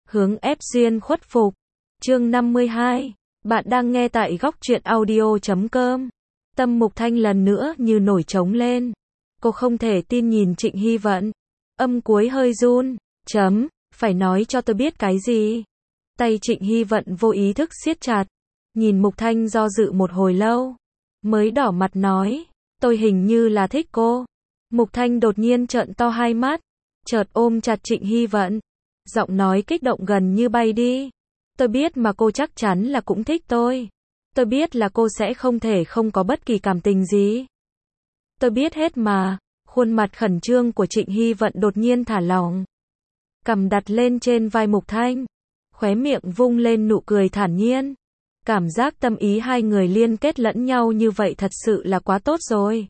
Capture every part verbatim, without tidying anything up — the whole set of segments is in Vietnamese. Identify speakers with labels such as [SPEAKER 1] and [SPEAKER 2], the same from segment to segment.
[SPEAKER 1] Hướng ép duyên khuất phục. Chương năm mươi hai. Bạn đang nghe tại góc truyện audio chấm com. Tâm Mục Thanh lần nữa như nổi trống lên. Cô không thể tin nhìn Trịnh Hy Vận. Âm cuối hơi run. Chấm, phải nói cho tôi biết cái gì? Tay Trịnh Hy Vận vô ý thức siết chặt. Nhìn Mục Thanh do dự một hồi lâu. Mới đỏ mặt nói. Tôi hình như là thích cô. Mục Thanh đột nhiên trợn to hai mắt. Chợt ôm chặt Trịnh Hy Vận. Giọng nói kích động gần như bay đi. Tôi biết mà cô chắc chắn là cũng thích tôi. Tôi biết là cô sẽ không thể không có bất kỳ cảm tình gì. Tôi biết hết mà. Khuôn mặt khẩn trương của Trịnh Hy Vận đột nhiên thả lỏng. Cằm đặt lên trên vai Mục Thanh. Khóe miệng vung lên nụ cười thản nhiên. Cảm giác tâm ý hai người liên kết lẫn nhau như vậy thật sự là quá tốt rồi.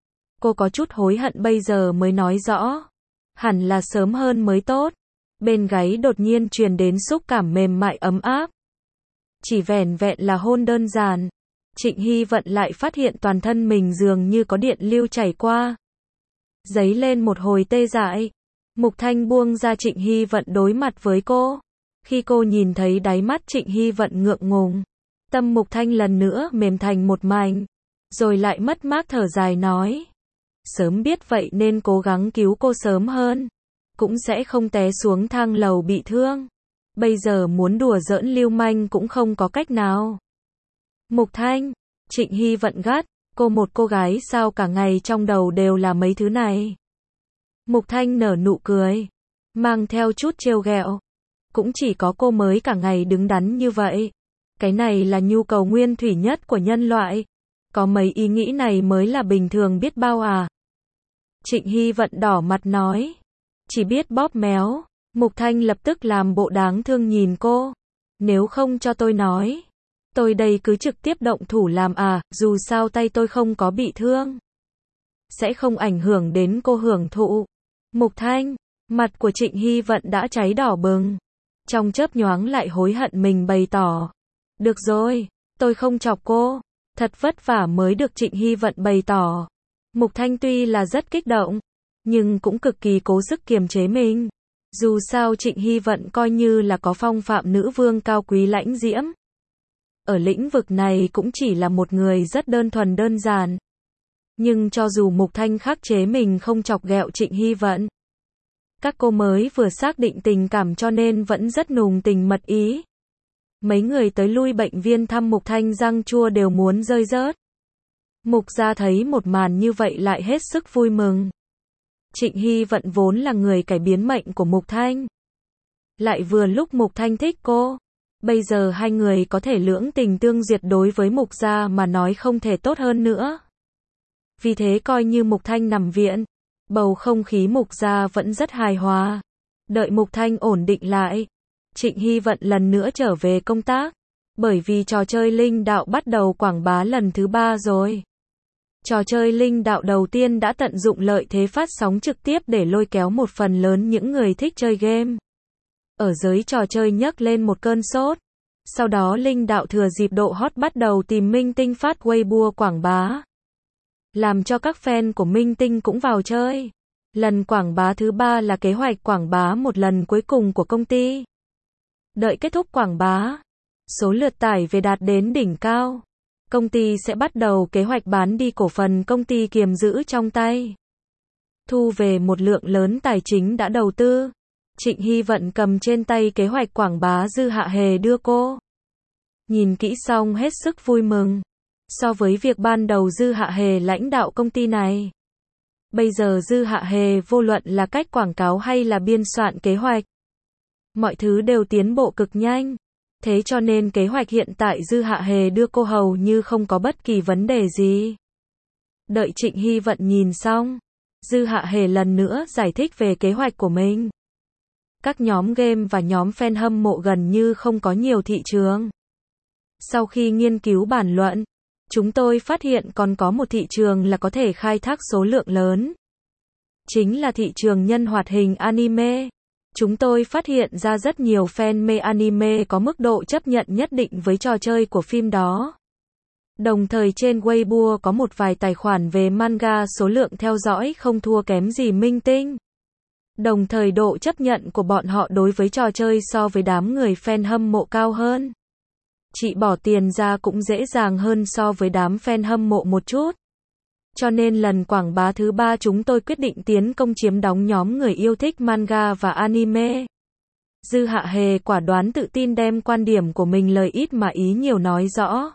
[SPEAKER 1] Cô có chút hối hận bây giờ mới nói rõ. Hẳn là sớm hơn mới tốt. Bên gáy đột nhiên truyền đến xúc cảm mềm mại ấm áp. Chỉ vẻn vẹn là hôn đơn giản. Trịnh Hy Vận lại phát hiện toàn thân mình dường như có điện lưu chảy qua. Dấy lên một hồi tê dại. Mục Thanh buông ra Trịnh Hy Vận đối mặt với cô. Khi cô nhìn thấy đáy mắt Trịnh Hy Vận ngượng ngùng. Tâm Mục Thanh lần nữa mềm thành một mảnh. Rồi lại mất mát thở dài nói. Sớm biết vậy nên cố gắng cứu cô sớm hơn. Cũng sẽ không té xuống thang lầu bị thương. Bây giờ muốn đùa giỡn lưu manh cũng không có cách nào. Mục Thanh, Trịnh Hy Vận gắt, cô một cô gái sao cả ngày trong đầu đều là mấy thứ này. Mục Thanh nở nụ cười, mang theo chút trêu ghẹo. Cũng chỉ có cô mới cả ngày đứng đắn như vậy. Cái này là nhu cầu nguyên thủy nhất của nhân loại. Có mấy ý nghĩ này mới là bình thường biết bao à. Trịnh Hy Vận đỏ mặt nói. Chỉ biết bóp méo. Mục Thanh lập tức làm bộ đáng thương nhìn cô. Nếu không cho tôi nói. Tôi đây cứ trực tiếp động thủ làm à, dù sao tay tôi không có bị thương. Sẽ không ảnh hưởng đến cô hưởng thụ. Mục Thanh, mặt của Trịnh Hy Vận đã cháy đỏ bừng. Trong chớp nhoáng lại hối hận mình bày tỏ. Được rồi, tôi không chọc cô. Thật vất vả mới được Trịnh Hy Vận bày tỏ. Mục Thanh tuy là rất kích động, nhưng cũng cực kỳ cố sức kiềm chế mình. Dù sao Trịnh Hy Vận coi như là có phong phạm nữ vương cao quý lãnh diễm. Ở lĩnh vực này cũng chỉ là một người rất đơn thuần đơn giản. Nhưng cho dù Mục Thanh khắc chế mình không chọc ghẹo Trịnh Hy Vận. Các cô mới vừa xác định tình cảm cho nên vẫn rất nùng tình mật ý. Mấy người tới lui bệnh viên thăm Mục Thanh răng chua đều muốn rơi rớt. Mục gia thấy một màn như vậy lại hết sức vui mừng. Trịnh Hy Vận vốn là người cải biến mệnh của Mục Thanh. Lại vừa lúc Mục Thanh thích cô. Bây giờ hai người có thể lưỡng tình tương duyệt đối với Mục gia mà nói không thể tốt hơn nữa. Vì thế coi như Mục Thanh nằm viện. Bầu không khí Mục gia vẫn rất hài hòa. Đợi Mục Thanh ổn định lại. Trịnh Hy Vận lần nữa trở về công tác. Bởi vì trò chơi linh đạo bắt đầu quảng bá lần thứ ba rồi. Trò chơi linh đạo đầu tiên đã tận dụng lợi thế phát sóng trực tiếp để lôi kéo một phần lớn những người thích chơi game. Ở giới trò chơi nhấc lên một cơn sốt. Sau đó linh đạo thừa dịp độ hot bắt đầu tìm minh tinh phát Weibo quảng bá. Làm cho các fan của minh tinh cũng vào chơi. Lần quảng bá thứ ba là kế hoạch quảng bá một lần cuối cùng của công ty. Đợi kết thúc quảng bá, số lượt tải về đạt đến đỉnh cao. Công ty sẽ bắt đầu kế hoạch bán đi cổ phần công ty kiềm giữ trong tay. Thu về một lượng lớn tài chính đã đầu tư. Trịnh Hy Vận cầm trên tay kế hoạch quảng bá Dư Hạ Hề đưa cô. Nhìn kỹ xong hết sức vui mừng. So với việc ban đầu Dư Hạ Hề lãnh đạo công ty này. Bây giờ Dư Hạ Hề vô luận là cách quảng cáo hay là biên soạn kế hoạch. Mọi thứ đều tiến bộ cực nhanh. Thế cho nên kế hoạch hiện tại Dư Hạ Hề đưa cô hầu như không có bất kỳ vấn đề gì. Đợi Trịnh Hy Vận nhìn xong. Dư Hạ Hề lần nữa giải thích về kế hoạch của mình. Các nhóm game và nhóm fan hâm mộ gần như không có nhiều thị trường. Sau khi nghiên cứu bàn luận, chúng tôi phát hiện còn có một thị trường là có thể khai thác số lượng lớn. Chính là thị trường nhân hoạt hình anime. Chúng tôi phát hiện ra rất nhiều fan mê anime có mức độ chấp nhận nhất định với trò chơi của phim đó. Đồng thời trên Weibo có một vài tài khoản về manga số lượng theo dõi không thua kém gì minh tinh. Đồng thời độ chấp nhận của bọn họ đối với trò chơi so với đám người fan hâm mộ cao hơn. Chị bỏ tiền ra cũng dễ dàng hơn so với đám fan hâm mộ một chút. Cho nên lần quảng bá thứ ba chúng tôi quyết định tiến công chiếm đóng nhóm người yêu thích manga và anime. Dư Hạ Hề quả đoán tự tin đem quan điểm của mình lời ít mà ý nhiều nói rõ.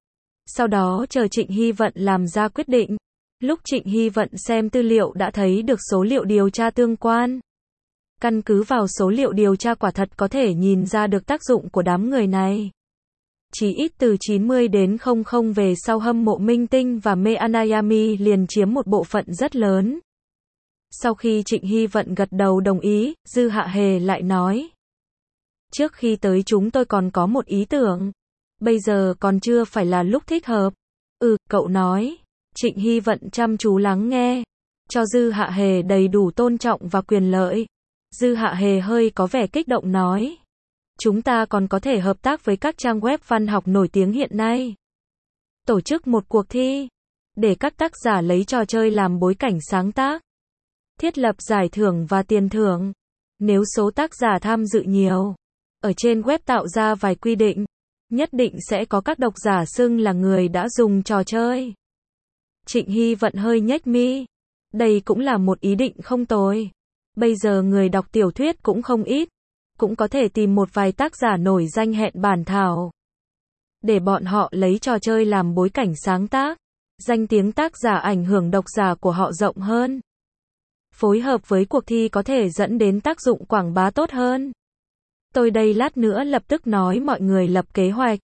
[SPEAKER 1] Sau đó chờ Trịnh Hy Vận làm ra quyết định. Lúc Trịnh Hy Vận xem tư liệu đã thấy được số liệu điều tra tương quan. Căn cứ vào số liệu điều tra quả thật có thể nhìn ra được tác dụng của đám người này. Chỉ ít từ chín mươi đến không không về sau hâm mộ Minh Tinh và mê Anayami liền chiếm một bộ phận rất lớn. Sau khi Trịnh Hy Vận gật đầu đồng ý, Dư Hạ Hề lại nói. Trước khi tới chúng tôi còn có một ý tưởng. Bây giờ còn chưa phải là lúc thích hợp. Ừ, cậu nói. Trịnh Hy Vận chăm chú lắng nghe. Cho Dư Hạ Hề đầy đủ tôn trọng và quyền lợi. Dư Hạ Hề hơi có vẻ kích động nói. Chúng ta còn có thể hợp tác với các trang web văn học nổi tiếng hiện nay. Tổ chức một cuộc thi. Để các tác giả lấy trò chơi làm bối cảnh sáng tác. Thiết lập giải thưởng và tiền thưởng. Nếu số tác giả tham dự nhiều. Ở trên web tạo ra vài quy định. Nhất định sẽ có các độc giả xưng là người đã dùng trò chơi. Trịnh Hy Vận hơi nhếch mi. Đây cũng là một ý định không tồi. Bây giờ người đọc tiểu thuyết cũng không ít. Cũng có thể tìm một vài tác giả nổi danh hẹn bản thảo. Để bọn họ lấy trò chơi làm bối cảnh sáng tác. Danh tiếng tác giả ảnh hưởng độc giả của họ rộng hơn. Phối hợp với cuộc thi có thể dẫn đến tác dụng quảng bá tốt hơn. Tôi đây lát nữa lập tức nói mọi người lập kế hoạch.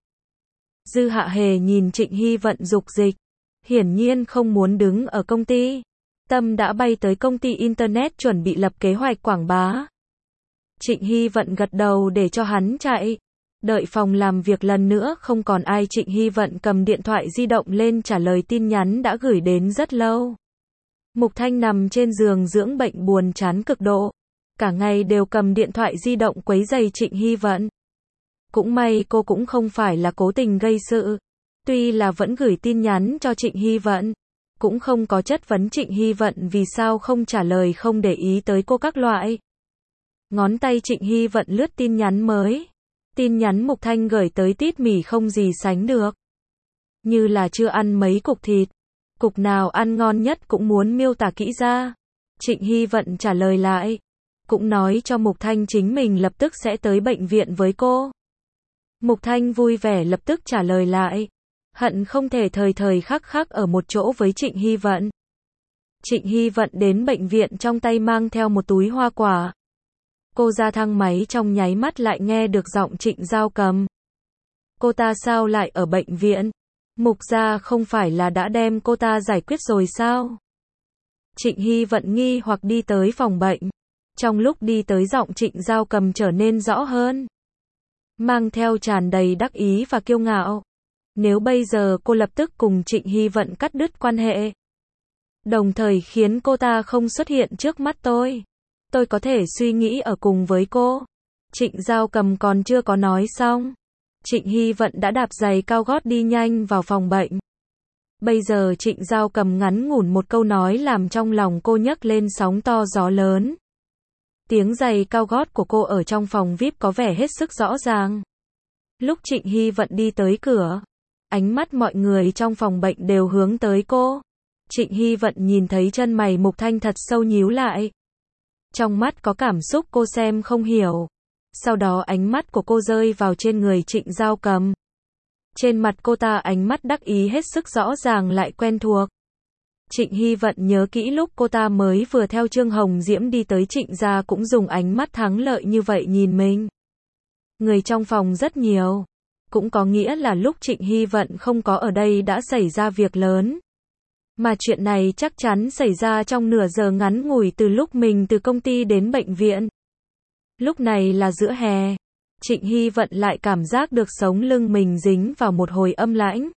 [SPEAKER 1] Dư Hạ Hề nhìn Trịnh Hy Vận dục dịch. Hiển nhiên không muốn đứng ở công ty. Tâm đã bay tới công ty Internet chuẩn bị lập kế hoạch quảng bá. Trịnh Hy Vận gật đầu để cho hắn chạy. Đợi phòng làm việc lần nữa không còn ai. Trịnh Hy Vận cầm điện thoại di động lên trả lời tin nhắn đã gửi đến rất lâu. Mục Thanh nằm trên giường dưỡng bệnh buồn chán cực độ. Cả ngày đều cầm điện thoại di động quấy rầy Trịnh Hy Vận. Cũng may cô cũng không phải là cố tình gây sự. Tuy là vẫn gửi tin nhắn cho Trịnh Hy Vận. Cũng không có chất vấn Trịnh Hy Vận vì sao không trả lời không để ý tới cô các loại. Ngón tay Trịnh Hy Vận lướt tin nhắn mới. Tin nhắn Mục Thanh gửi tới tít mỉ không gì sánh được. Như là chưa ăn mấy cục thịt. Cục nào ăn ngon nhất cũng muốn miêu tả kỹ ra. Trịnh Hy Vận trả lời lại. Cũng nói cho Mục Thanh chính mình lập tức sẽ tới bệnh viện với cô. Mục Thanh vui vẻ lập tức trả lời lại. Hận không thể thời thời khắc khắc ở một chỗ với Trịnh Hy Vận. Trịnh Hy Vận đến bệnh viện trong tay mang theo một túi hoa quả. Cô ra thang máy trong nháy mắt lại nghe được giọng Trịnh Giao Cầm. Cô ta sao lại ở bệnh viện? Mục gia không phải là đã đem cô ta giải quyết rồi sao? Trịnh Hy Vận nghi hoặc đi tới phòng bệnh. Trong lúc đi tới giọng Trịnh Giao Cầm trở nên rõ hơn. Mang theo tràn đầy đắc ý và kiêu ngạo. Nếu bây giờ cô lập tức cùng Trịnh Hy Vận cắt đứt quan hệ. Đồng thời khiến cô ta không xuất hiện trước mắt tôi. Tôi có thể suy nghĩ ở cùng với cô. Trịnh Giao Cầm còn chưa có nói xong. Trịnh Hy Vận đã đạp giày cao gót đi nhanh vào phòng bệnh. Bây giờ Trịnh Giao Cầm ngắn ngủn một câu nói làm trong lòng cô nhấc lên sóng to gió lớn. Tiếng giày cao gót của cô ở trong phòng vi ai pi có vẻ hết sức rõ ràng. Lúc Trịnh Hy Vận đi tới cửa, ánh mắt mọi người trong phòng bệnh đều hướng tới cô. Trịnh Hy Vận nhìn thấy chân mày Mục Thanh thật sâu nhíu lại. Trong mắt có cảm xúc cô xem không hiểu. Sau đó ánh mắt của cô rơi vào trên người Trịnh Giao Cầm. Trên mặt cô ta ánh mắt đắc ý hết sức rõ ràng lại quen thuộc. Trịnh Hy Vận nhớ kỹ lúc cô ta mới vừa theo Trương Hồng Diễm đi tới Trịnh gia cũng dùng ánh mắt thắng lợi như vậy nhìn mình. Người trong phòng rất nhiều. Cũng có nghĩa là lúc Trịnh Hy Vận không có ở đây đã xảy ra việc lớn. Mà chuyện này chắc chắn xảy ra trong nửa giờ ngắn ngủi từ lúc mình từ công ty đến bệnh viện. Lúc này là giữa hè. Trịnh Hy Vận lại cảm giác được sống lưng mình dính vào một hồi âm lãnh.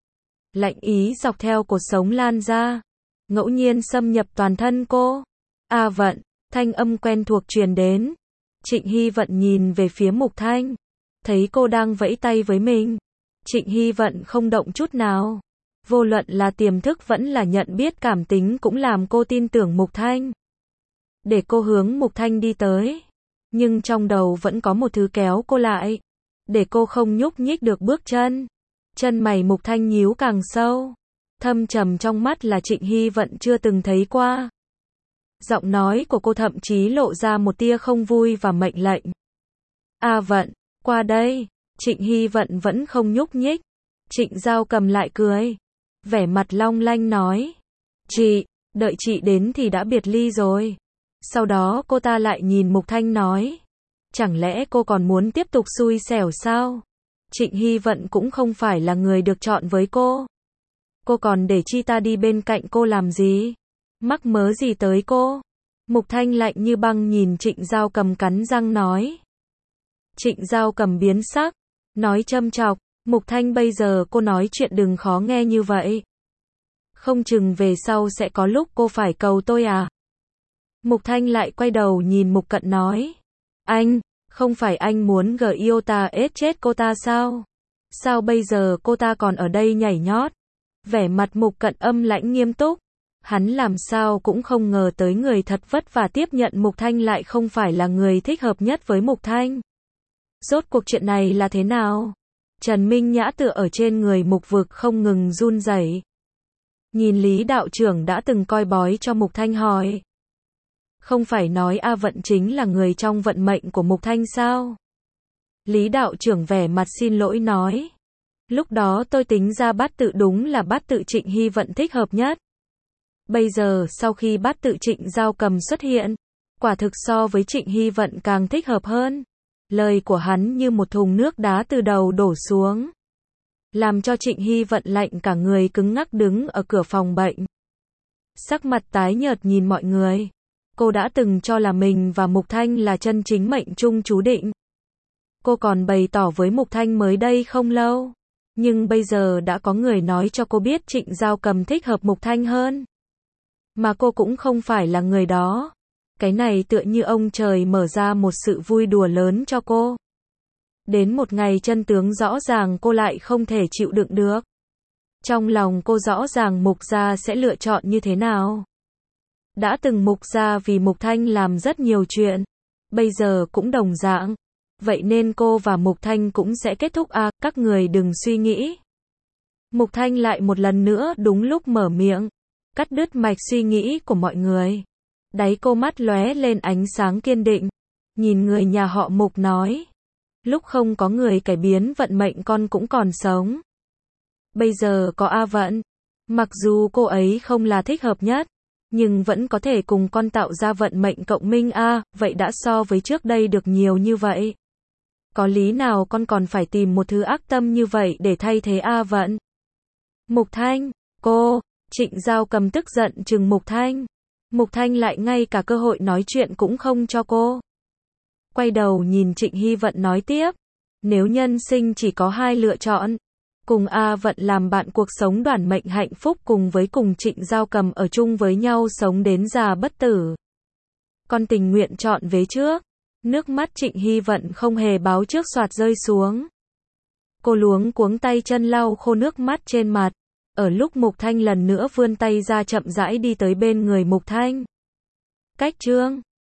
[SPEAKER 1] Lạnh ý dọc theo cột sống lan ra. Ngẫu nhiên xâm nhập toàn thân cô. A Vận, thanh âm quen thuộc truyền đến. Trịnh Hy Vận nhìn về phía Mục Thanh. Thấy cô đang vẫy tay với mình. Trịnh Hy Vận không động chút nào. Vô luận là tiềm thức vẫn là nhận biết cảm tính cũng làm cô tin tưởng Mục Thanh. để cô hướng Mục Thanh đi tới. Nhưng trong đầu vẫn có một thứ kéo cô lại, để cô không nhúc nhích được bước chân. Chân mày Mục Thanh nhíu càng sâu, thâm trầm trong mắt là Trịnh Hy Vận chưa từng thấy qua. Giọng nói của cô thậm chí lộ ra một tia không vui và mệnh lệnh. A Vận, qua đây. Trịnh Hy Vận vẫn không nhúc nhích. Trịnh Giao Cầm lại cười, vẻ mặt long lanh nói. Chị, đợi chị đến thì đã biệt ly rồi. Sau đó cô ta lại nhìn Mục Thanh nói. Chẳng lẽ cô còn muốn tiếp tục xui xẻo sao? Trịnh Hy Vận cũng không phải là người được chọn với cô. Cô còn để chi ta đi bên cạnh cô làm gì? Mắc mớ gì tới cô? Mục Thanh lạnh như băng nhìn Trịnh Giao Cầm cắn răng nói. Trịnh Giao Cầm biến sắc, nói châm chọc. Mục Thanh bây giờ cô nói chuyện đừng khó nghe như vậy. Không chừng về sau sẽ có lúc cô phải cầu tôi à? Mục Thanh lại quay đầu nhìn Mục Cận nói. Anh, không phải anh muốn gờ yêu ta ết chết cô ta sao? Sao bây giờ cô ta còn ở đây nhảy nhót? Vẻ mặt Mục Cận âm lãnh nghiêm túc. Hắn làm sao cũng không ngờ tới người thật vất vả tiếp nhận Mục Thanh lại không phải là người thích hợp nhất với Mục Thanh. Rốt cuộc chuyện này là thế nào? Trần Minh Nhã tựa ở trên người Mục Vực không ngừng run rẩy. Nhìn Lý đạo trưởng đã từng coi bói cho Mục Thanh hỏi. Không phải nói A Vận chính là người trong vận mệnh của Mục Thanh sao? Lý đạo trưởng vẻ mặt xin lỗi nói. Lúc đó tôi tính ra bát tự đúng là bát tự Trịnh Hy Vận thích hợp nhất. Bây giờ sau khi bát tự Trịnh Giao Cầm xuất hiện, quả thực so với Trịnh Hy Vận càng thích hợp hơn. Lời của hắn như một thùng nước đá từ đầu đổ xuống, làm cho Trịnh Hy Vận lạnh cả người cứng ngắc đứng ở cửa phòng bệnh. Sắc mặt tái nhợt nhìn mọi người. Cô đã từng cho là mình và Mục Thanh là chân chính mệnh chung chú định. Cô còn bày tỏ với Mục Thanh mới đây không lâu. Nhưng bây giờ đã có người nói cho cô biết Trịnh Giao Cầm thích hợp Mục Thanh hơn. Mà cô cũng không phải là người đó. Cái này tựa như ông trời mở ra một sự vui đùa lớn cho cô. Đến một ngày chân tướng rõ ràng cô lại không thể chịu đựng được. Trong lòng cô rõ ràng Mục gia sẽ lựa chọn như thế nào. Đã từng Mục gia vì Mục Thanh làm rất nhiều chuyện. Bây giờ cũng đồng dạng. Vậy nên cô và Mục Thanh cũng sẽ kết thúc à, các người đừng suy nghĩ. Mục Thanh lại một lần nữa đúng lúc mở miệng, cắt đứt mạch suy nghĩ của mọi người. Đáy cô mắt lóe lên ánh sáng kiên định. Nhìn người nhà họ Mục nói. Lúc không có người cải biến vận mệnh con cũng còn sống. Bây giờ có A Vận. Mặc dù cô ấy không là thích hợp nhất, nhưng vẫn có thể cùng con tạo ra vận mệnh cộng minh A, vậy đã so với trước đây được nhiều như vậy. Có lý nào con còn phải tìm một thứ ác tâm như vậy để thay thế A Vận? Mục Thanh, cô, Trịnh Giao Cầm tức giận trừng Mục Thanh. Mục Thanh lại ngay cả cơ hội nói chuyện cũng không cho cô. Quay đầu nhìn Trịnh Hy Vận nói tiếp. Nếu nhân sinh chỉ có hai lựa chọn, cùng A Vận làm bạn cuộc sống đoản mệnh hạnh phúc cùng với cùng Trịnh Giao Cầm ở chung với nhau sống đến già bất tử, con tình nguyện chọn vế trước. Nước mắt Trịnh Hy Vận không hề báo trước xoạt rơi xuống. Cô luống cuống tay chân lau khô nước mắt trên mặt. Ở lúc Mục Thanh lần nữa vươn tay ra chậm rãi đi tới bên người Mục Thanh. Cách chương